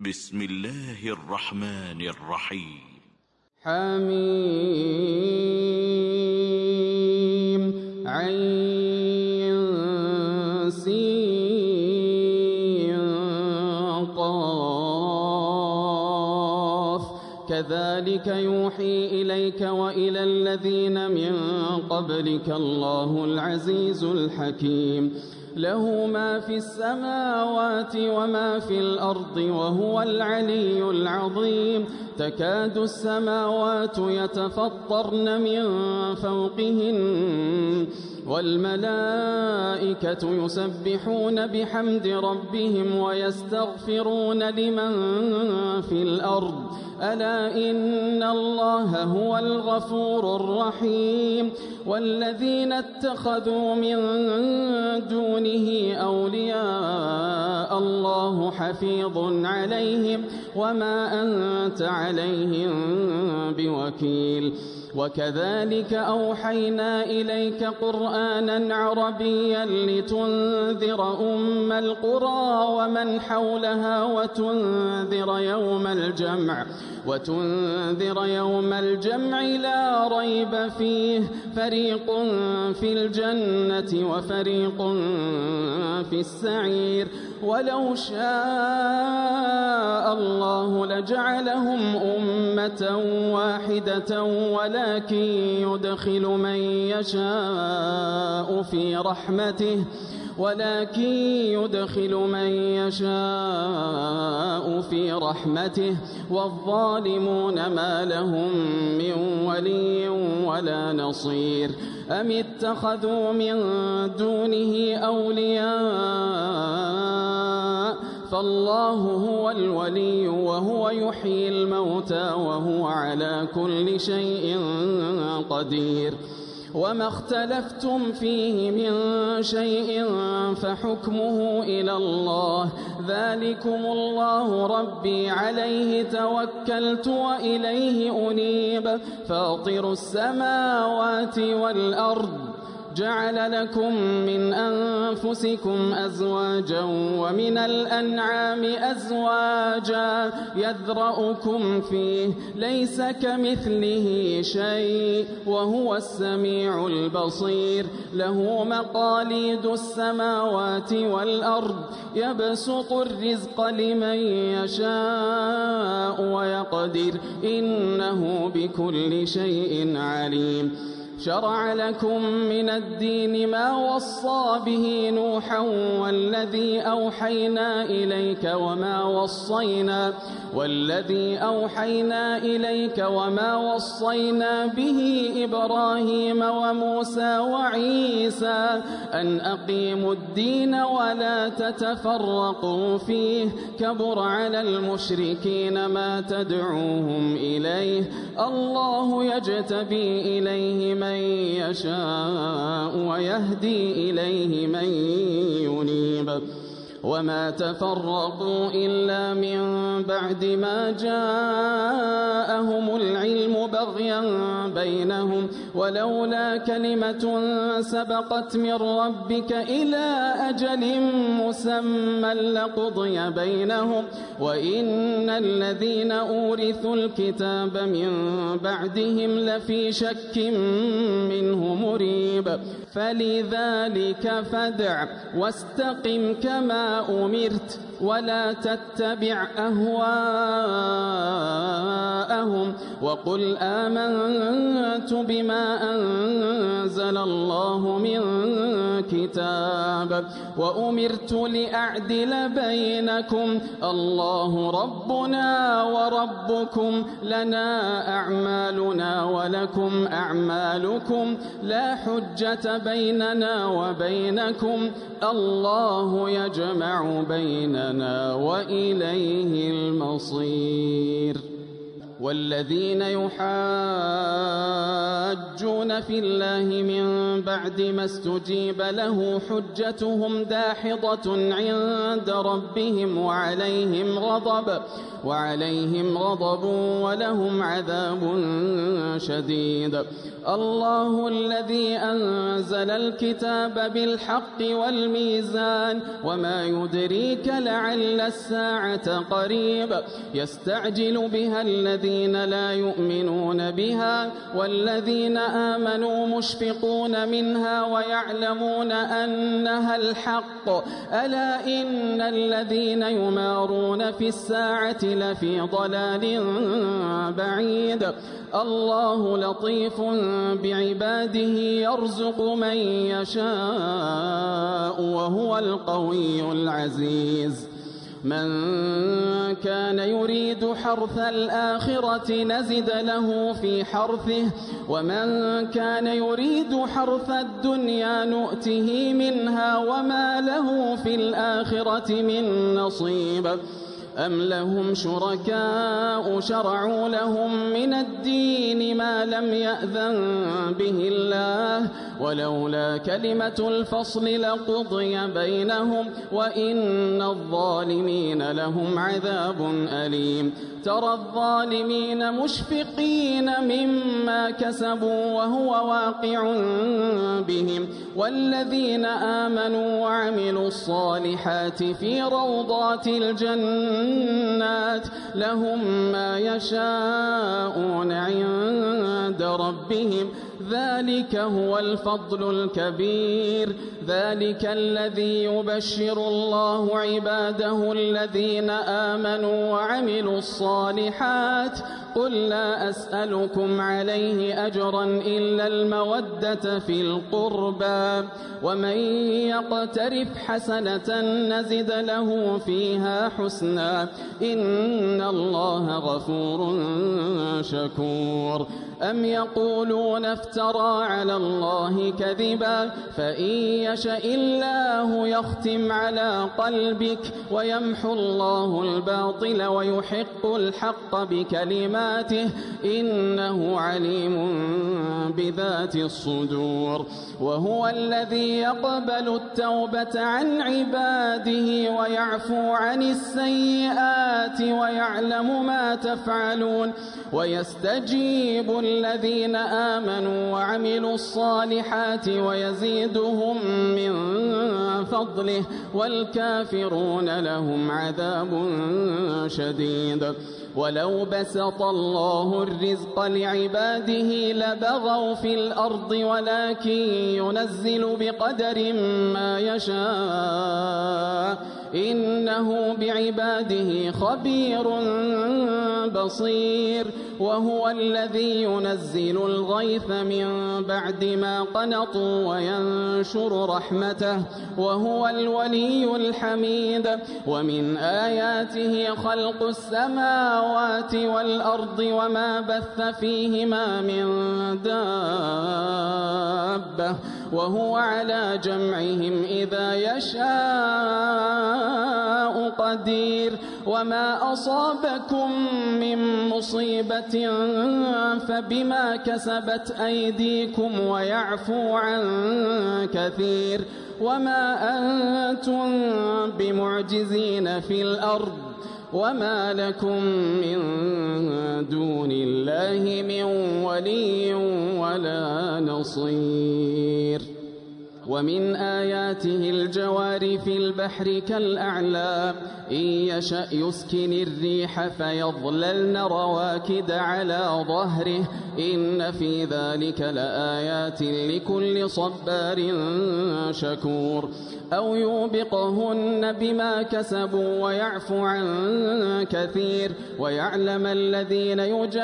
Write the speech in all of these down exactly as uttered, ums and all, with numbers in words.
بسم الله الرحمن الرحيم. حميم عين سين قاف كذلك يوحي إليك وإلى الذين من قبلك الله العزيز الحكيم. له ما في السماوات وما في الأرض وهو العلي العظيم. تكاد السماوات يتفطرن من فوقهن والملائكة يسبحون بحمد ربهم ويستغفرون لمن في الأرض ألا إن الله هو الغفور الرحيم. والذين اتخذوا من دونه أولياء الله حفيظ عليهم وما أنت عليهم بوكيل. وكذلك أوحينا إليك قرآنا عربيا لتنذر أم القرى ومن حولها وتنذر يوم الجمع وتنذر يوم الجمع لا ريب فيه فريق في الجنة وفريق في السعير. ولو شاء الله لجعلهم أمة واحدة ولكن يدخل من يشاء في رحمته ولكن يدخل من يشاء في رحمته والظالمون ما لهم من ولي ولا نصير. أم اتخذوا من دونه أولياء فالله هو الولي وهو يحيي الموتى وهو على كل شيء قدير. وما اختلفتم فيه من شيء فحكمه إلى الله ذلكم الله ربي عليه توكلت وإليه أنيب. فاطر السماوات والأرض جعل لكم من أنفسكم أزواجا ومن الأنعام أزواجا يذرأكم فيه ليس كمثله شيء وهو السميع البصير. له مقاليد السماوات والأرض يبسط الرزق لمن يشاء ويقدر إنه بكل شيء عليم. شرع لكم من الدين ما وصى به نوحا والذي أوحينا إليك وما وصينا والذي أوحينا إليك وما وصينا به إبراهيم وموسى وعيسى أن أقيموا الدين ولا تتفرقوا فيه كبر على المشركين ما تدعوهم إليه. الله يجتبي إليه من يشاء ويهدي إليه من ينيب. وما تفرقوا إلا من بعد ما جاءهم العلم بغيا بينهم ولولا كلمة سبقت من ربك إلى أجل مسمى لقضي بينهم وإن الذين أورثوا الكتاب من بعدهم لفي شك منه مريب. فلذلك فادع واستقم كما أمرت ولا تتبع أهواءهم وقل آمنت بما أنزل الله من كتاب وأمرت لأعدل بينكم الله ربنا وربكم لنا أعمالنا ولكم أعمالكم لا حجة بيننا وبينكم الله يجمع بيننا وإليه المصير. والذين يحاجون في الله من بعد ما استجيب له حجتهم داحضة عند ربهم وعليهم غضب وعليهم غضب ولهم عذاب شديد. الله الذي أنزل الكتاب بالحق والميزان وما يدريك لعل الساعة قريب يستعجل بها الذين لا يؤمنون بها والذين آمنوا مشفقون منها ويعلمون أنها الحق ألا إن الذين يمارون في الساعة لفي ضلال بعيد. الله لطيف بعباده يرزق من يشاء وهو القوي العزيز. من كان يريد حرث الآخرة نزد له في حرثه ومن كان يريد حرث الدنيا نؤته منها وما له في الآخرة من نصيب. أم لهم شركاء شرعوا لهم من الدين ما لم يأذن به الله ولولا كلمة الفصل لقضي بينهم وإن الظالمين لهم عذاب أليم. ترى الظالمين مشفقين مما كسبوا وهو واقع بهم والذين آمنوا وعملوا الصالحات في روضات الجنات لهم ما يشاءون عند ربهم ذلك هو الفضل الكبير. ذلك الذي يبشر الله عباده الذين آمنوا وعملوا الصالحات قل لا أسألكم عليه أجرا إلا المودة في القربى ومن يقترف حسنة نزد له فيها حسنا إن الله غفور شكور. أم يقولون افترى على الله كذبا فإن يشاء الله يختم على قلبك ويمحو الله الباطل ويحق الحق بكلماته إنه عليم بذات الصدور. وهو الذي يقبل التوبة عن عباده ويعفو عن السيئات ويعلم ما تفعلون ويستجيب الذين آمنوا وعملوا الصالحات ويزيدهم من فضله والكافرون لهم عذاب شديد. ولو بسط الله الرزق لعباده لبغوا في الأرض ولكن ينزل بقدر ما يشاء إنه بعباده خبير بصير. وهو الذي ينزل الغيث من بعد ما قنطوا وينشر رحمته وهو الولي الحميد. ومن آياته خلق السماوات والأرض وما بث فيهما من دابة وهو على جمعهم إذا يشاء قدير. وما أصابكم من مصيبة فبما كسبت أيديكم ويعفو عن كثير. وما أنتم بمعجزين في الأرض وما لكم من دون الله من ولي ولا نصير. ومن آياته الجوار في البحر كالأعلام إن يشأ يسكن الريح فيظللن رواكد على ظهره إن في ذلك لآيات لكل صبار شكور. أو يوبقهن بما كسبوا ويعفو عن كثير ويعلم الذين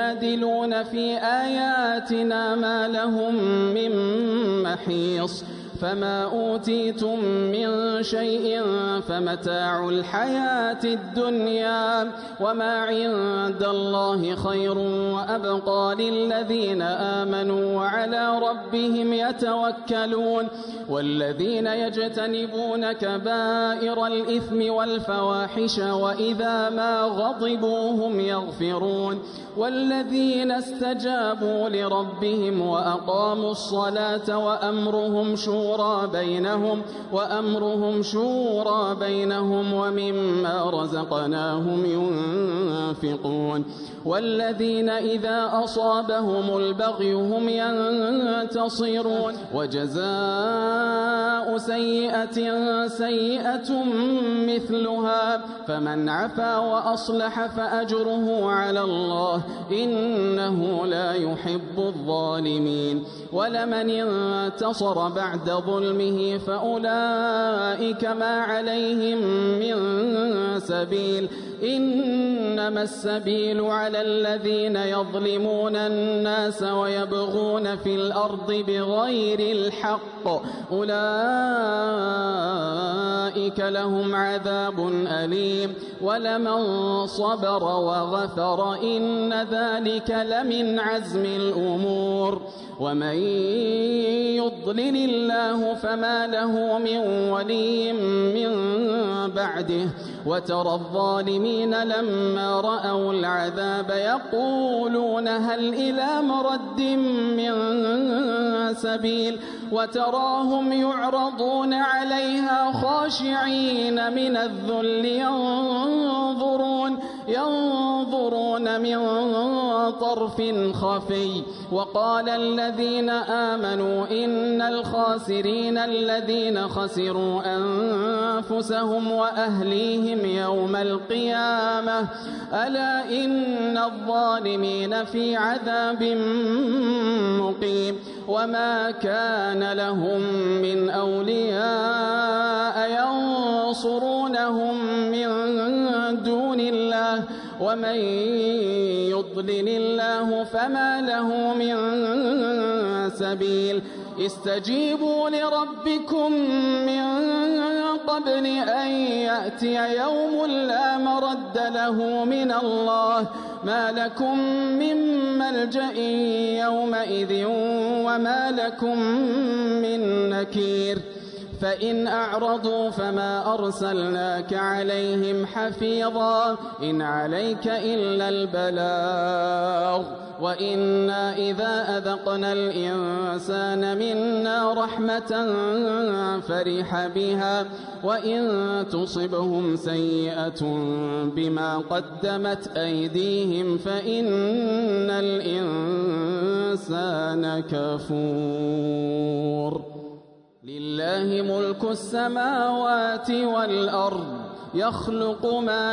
يجادلون في آياتنا ما لهم من محيص. فما أوتيتم من شيء فمتاع الحياة الدنيا وما عند الله خير وأبقى للذين آمنوا وعلى ربهم يتوكلون والذين يجتنبون كبائر الإثم والفواحش وإذا ما غضبوا هم يغفرون والذين استجابوا لربهم وأقاموا الصلاة وأمرهم شورى بينهم وأمرهم شورى بينهم ومما رزقناهم ينفقون والذين إذا أصابهم البغي هم ينتصرون وجزاء سيئة سيئة مثلها فمن عفا وأصلح فأجره على الله إنه لا يحب الظالمين ولمن انتصر بعد ظلمه فأولئك ما عليهم من سبيل إنما السبيل على الذين يظلمون الناس ويبغون في الأرض بغير الحق أولئك لهم عذاب أليم ولمن صبر وغفر إن ذلك لمن عزم الأمور ومن يضلل الله فما له من ولي من بعده وترى الظالمين لما رأوا العذاب يقولون هل إلى مرد من سبيل وتراهم يعرضون عليها خاشعين من الذل ينظرون ينظرون من طرف خفي وقال الذين آمنوا إن الخاسرين الذين خسروا أنفسهم وأهليهم يوم القيامة ألا إن الظالمين في عذاب مقيم وما كان لهم من أولياء ينصرونهم من دون الله ومن يضلل الله فما له من سبيل استجيبوا لربكم من قبل أن يأتي يوم لا مرد له من الله ما لكم من ملجأ يومئذ وما لكم من نكير فإن أعرضوا فما أرسلناك عليهم حفيظا إن عليك إلا البلاغ وإنا إذا أذقنا الإنسان منا رحمة فرح بها وإن تصبهم سيئة بما قدمت أيديهم فإن الإنسان كفور لله ملك السماوات والأرض يخلق ما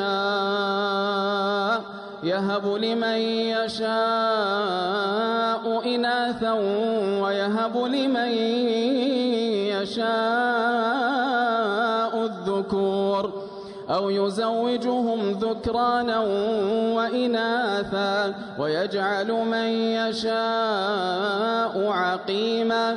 يشاء يهب لمن يشاء إناثا ويهب لمن يشاء الذكور أو يزوجهم ذكرانا وإناثا ويجعل من يشاء عقيما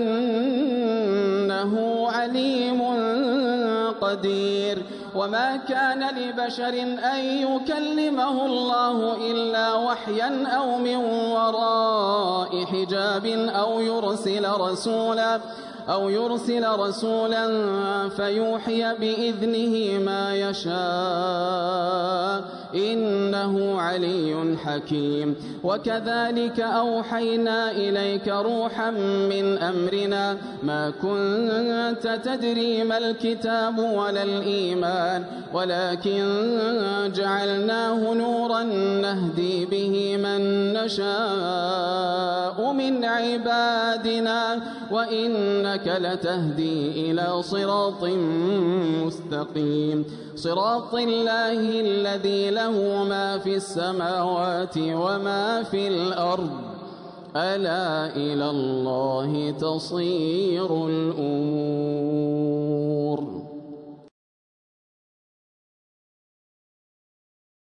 إنه عليم قدير وما كان لبشر أن يكلمه الله إلا وحيا أو من وراء حجاب أو يرسل رسولا أو يرسل رسولا فيوحي بإذنه ما يشاء إنه علي حكيم وكذلك أوحينا إليك روحا من أمرنا ما كنت تدري ما الكتاب ولا الإيمان ولكن جعلناه نورا نهدي به من نشاء من عبادنا وإنك لتهدي إلى صراط مستقيم صراط الله الذي له ما في السماوات وما في الأرض ألا إلى الله تصير الأمور.